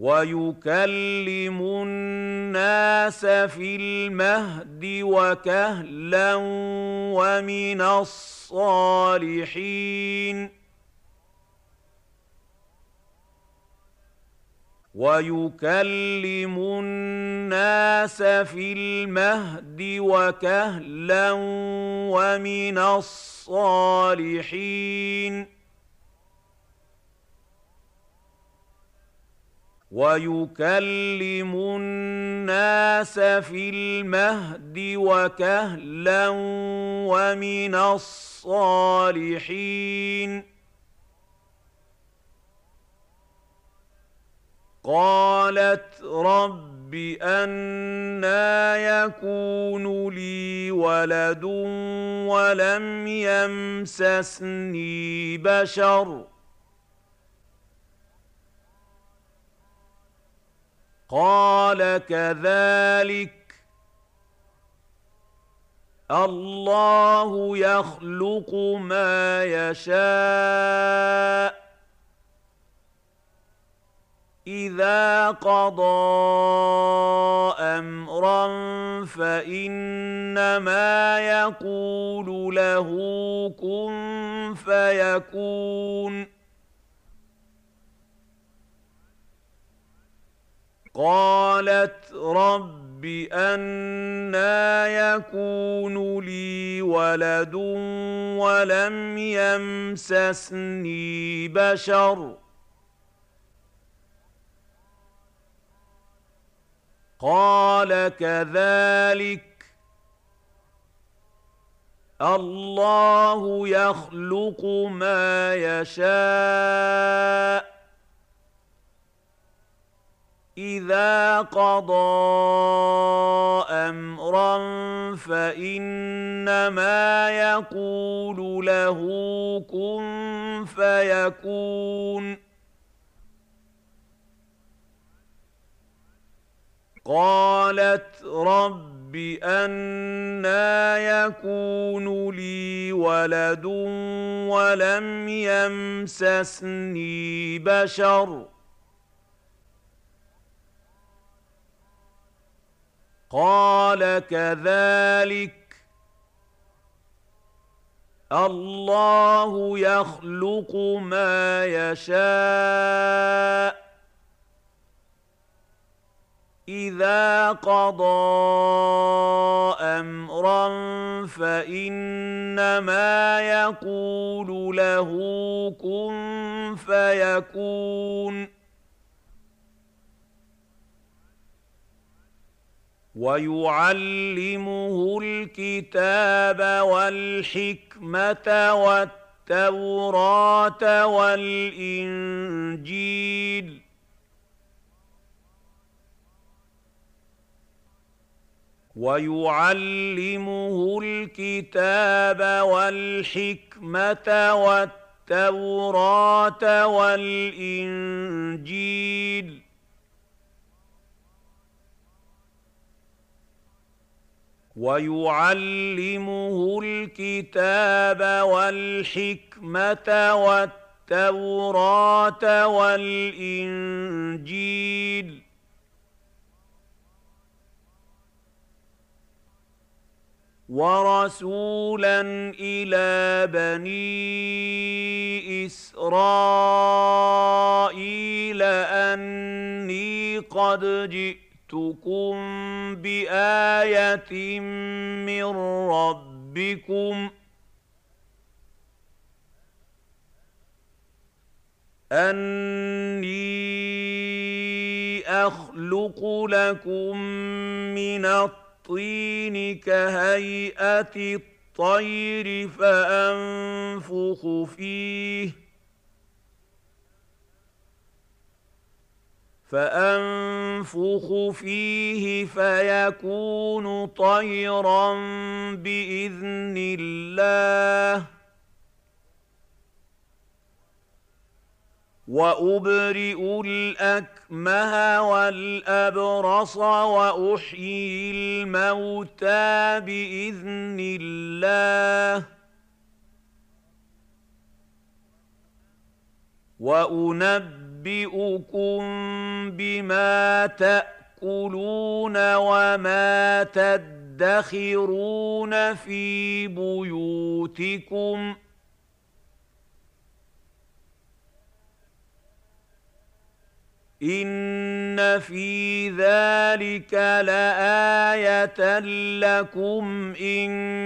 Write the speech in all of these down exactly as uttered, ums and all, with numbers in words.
وَيُكَلِّمُ النَّاسَ فِي الْمَهْدِ وَكَهْلًا وَمِنَ الصَّالِحِينَ وَيُكَلِّمُ النَّاسَ فِي الْمَهْدِ وَكَهْلًا وَمِنَ الصَّالِحِينَ وَيُكَلِّمُ النَّاسَ فِي الْمَهْدِ وَكَهْلًا وَمِنَ الصَّالِحِينَ قَالَتْ رَبِّ أَنَّىٰ يَكُونُ لِي وَلَدٌ وَلَمْ يَمْسَسْنِي بَشَرٌ قَالَ كَذَٰلِكَ اللَّهُ يَخْلُقُ مَا يَشَاءُ ۚ إِذَا قَضَىٰ أَمْرًا فَإِنَّمَا يَقُولُ لَهُ كُن فَيَكُونُ قَالَتْ رَبِّ أَنَّىٰ يَكُونُ لِي وَلَدٌ وَلَمْ يَمْسَسْنِي بَشَرٌ قَالَ كَذَٰلِكَ اللَّهُ يَخْلُقُ مَا يَشَاءُ ۚ إِذَا قَضَىٰ أَمْرًا فَإِنَّمَا يَقُولُ لَهُ كُن فَيَكُونُ قَالَتْ رَبِّ أَنَّىٰ يَكُونُ لِي وَلَدٌ وَلَمْ يَمْسَسْنِي بَشَرٌ قَالَ كَذَٰلِكَ اللَّهُ يَخْلُقُ مَا يَشَاءُ ۚ إِذَا قَضَىٰ أَمْرًا فَإِنَّمَا يَقُولُ لَهُ كُن فَيَكُونُ وَيُعَلِّمُهُ الْكِتَابَ وَالْحِكْمَةَ وَالتَّوْرَاةَ وَالْإِنجِيلَ وَيُعَلِّمُهُ الْكِتَابَ وَالْحِكْمَةَ وَالتَّوْرَاةَ وَالْإِنجِيلَ وَيُعَلِّمُهُ الْكِتَابَ وَالْحِكْمَةَ وَالتَّوْرَاةَ وَالْإِنجِيلَ وَرَسُولًا إِلَىٰ بَنِي إِسْرَائِيلَ أَنِّي قَدْ جِئْتُكُم بِآيَةٍ مِّن رَّبِّكُمْ أَنِّي أَخْلُقُ لَكُم مِّنَ الطِّينِ كَهَيْئَةِ الطَّيْرِ فَأَنفُخُ فِيهِ فَأَنفُخُ فِيهِ فَيَكُونُ طَيْرًا بِإِذْنِ اللَّهِ وَأُبْرِئُ الْأَكْمَهَ وَالْأَبْرَصَ وَأُحْيِي الْمَوْتَىٰ بِإِذْنِ اللَّهِ وَأُنَبِّئُكُم بما تأكلون وما تدخرون في بيوتكم إن في ذلك لآية لكم إن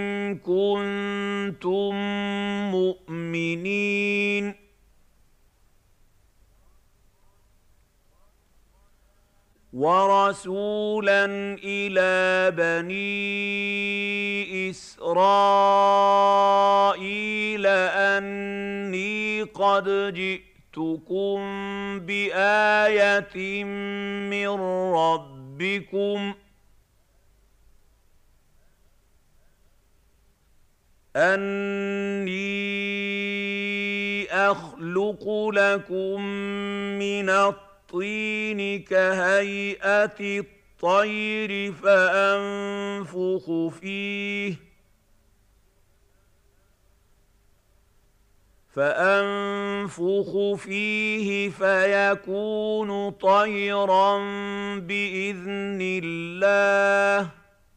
كنتم مؤمنين ورسولا إلى بني إسرائيل أني قد جئتكم بآية من ربكم أني أخلق لكم من الطين كهيئة الطير فأنفخ فيه فأنفخ فيه فيكون طيرا بإذن الله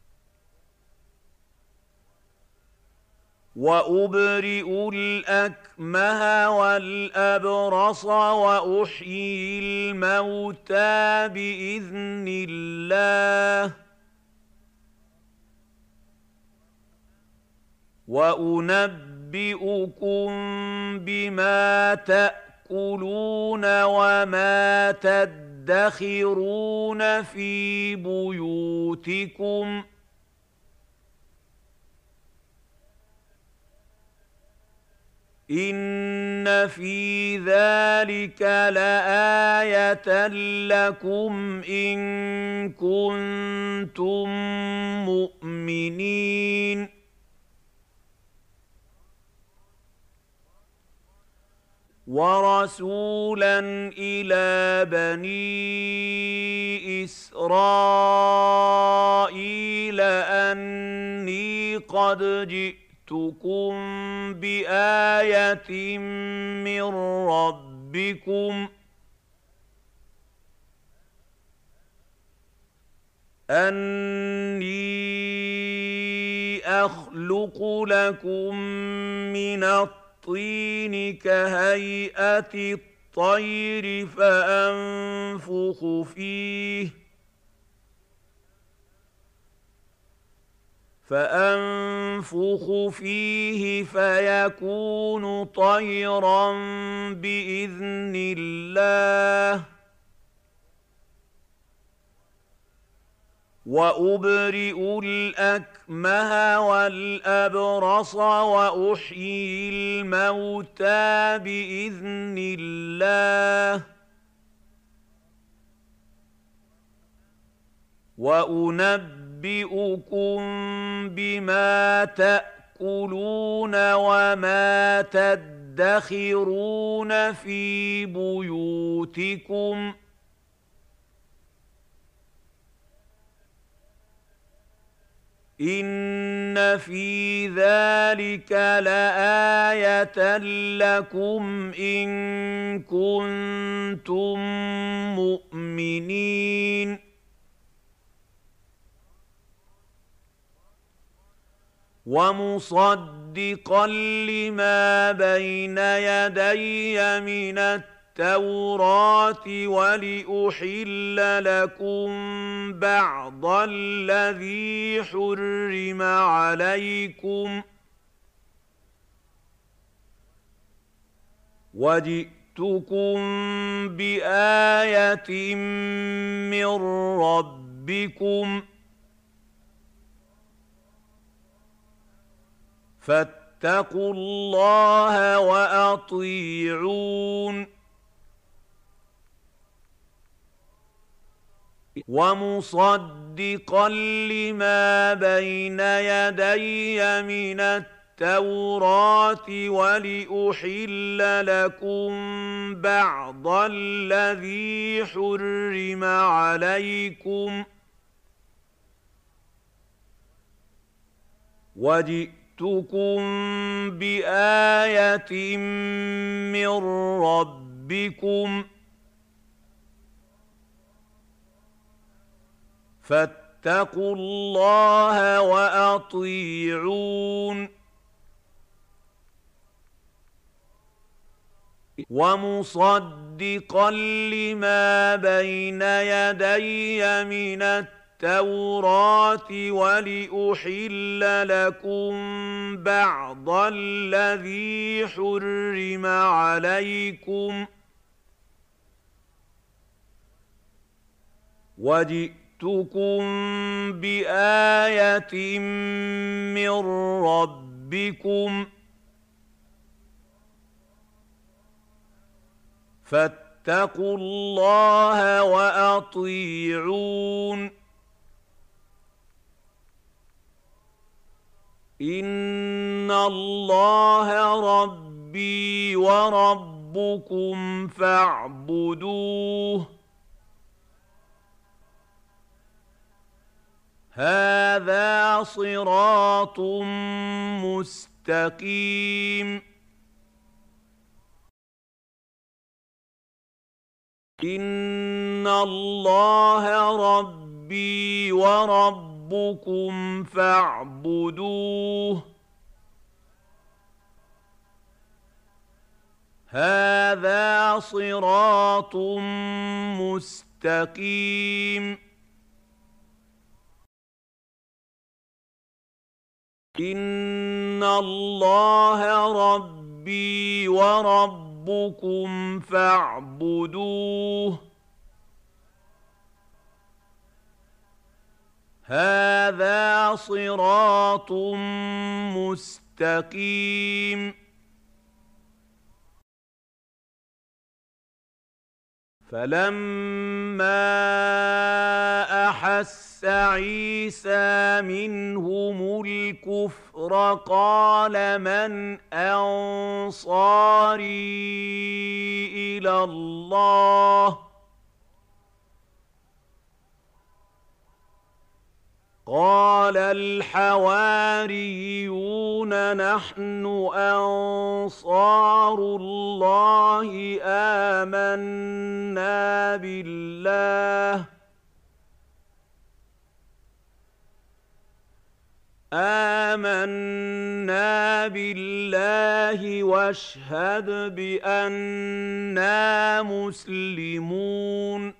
وأبرئ الأكمه والأبرص وأحيي الموتى بإذن الله وأنبئكم بما تأكلون وما تدخرون في بيوتكم إن في ذلك لآية لكم إن كنتم مؤمنين ورسولا إلى بني إسرائيل أني قد جئتكم بآية من ربكم أني أخلق لكم من الطين كهيئة الطير فأنفخ فيه فأنفخ فيه فيكون طيرا بإذن الله وأبرئ الأكمه والأبرص وأحيي الموتى بإذن الله وأنبئكم بما تأكلون وما تدخرون في بيوتكم إن في ذلك لآية لكم إن كنتم مؤمنين ومصدقا لما بين يدي من التوراة ولأحل لكم بعض الذي حرم عليكم وجئتكم بآية من ربكم فاتقوا الله وأطيعون ومصدقا لما بين يدي من التوراة ولأحل لكم بعض الذي حرم عليكم وجئتكم بآية من ربكم فاتقوا الله وأطيعون ومصدقا لما بين يدي من التوراة ولأحل لكم بعض الذي حرم عليكم وجئتكم بآية من ربكم فاتقوا الله وأطيعون إن الله ربي وربكم فاعبدوه هذا صراط مستقيم إن الله ربي وربكم فاعبدوه هذا صراط مستقيم إن الله ربي وربكم فاعبدوه هذا صراط مستقيم فلما أحس عيسى منهم الكفر قال من أنصاري إلى الله قال الحواريون نحن أنصار الله آمنا بالله آمنا بالله واشهد بأننا مسلمون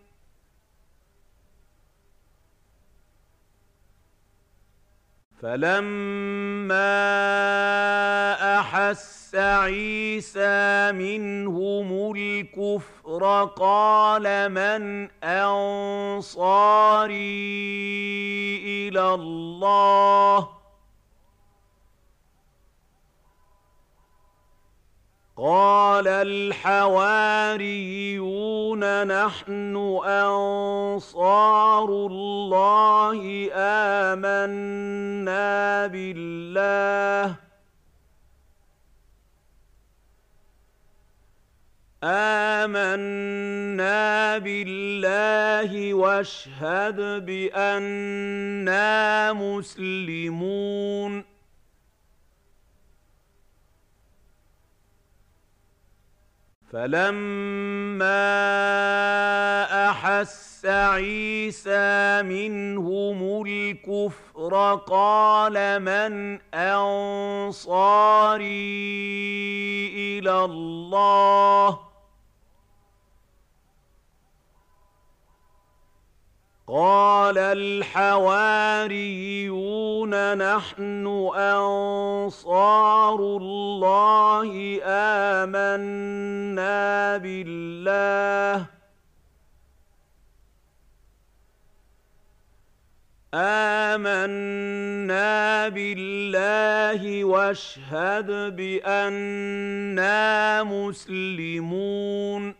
فلما أحس عيسى منهم الكفر قال من أنصاري إلى الله قال الحواريون نحن أنصار الله آمنا بالله آمنا بالله واشهد بأننا مسلمون فلما أحس عيسى منهم الكفر قال من أنصاري إلى الله قال الحواريون نحن أنصار الله آمنا بالله آمنا بالله واشهد بأننا مسلمون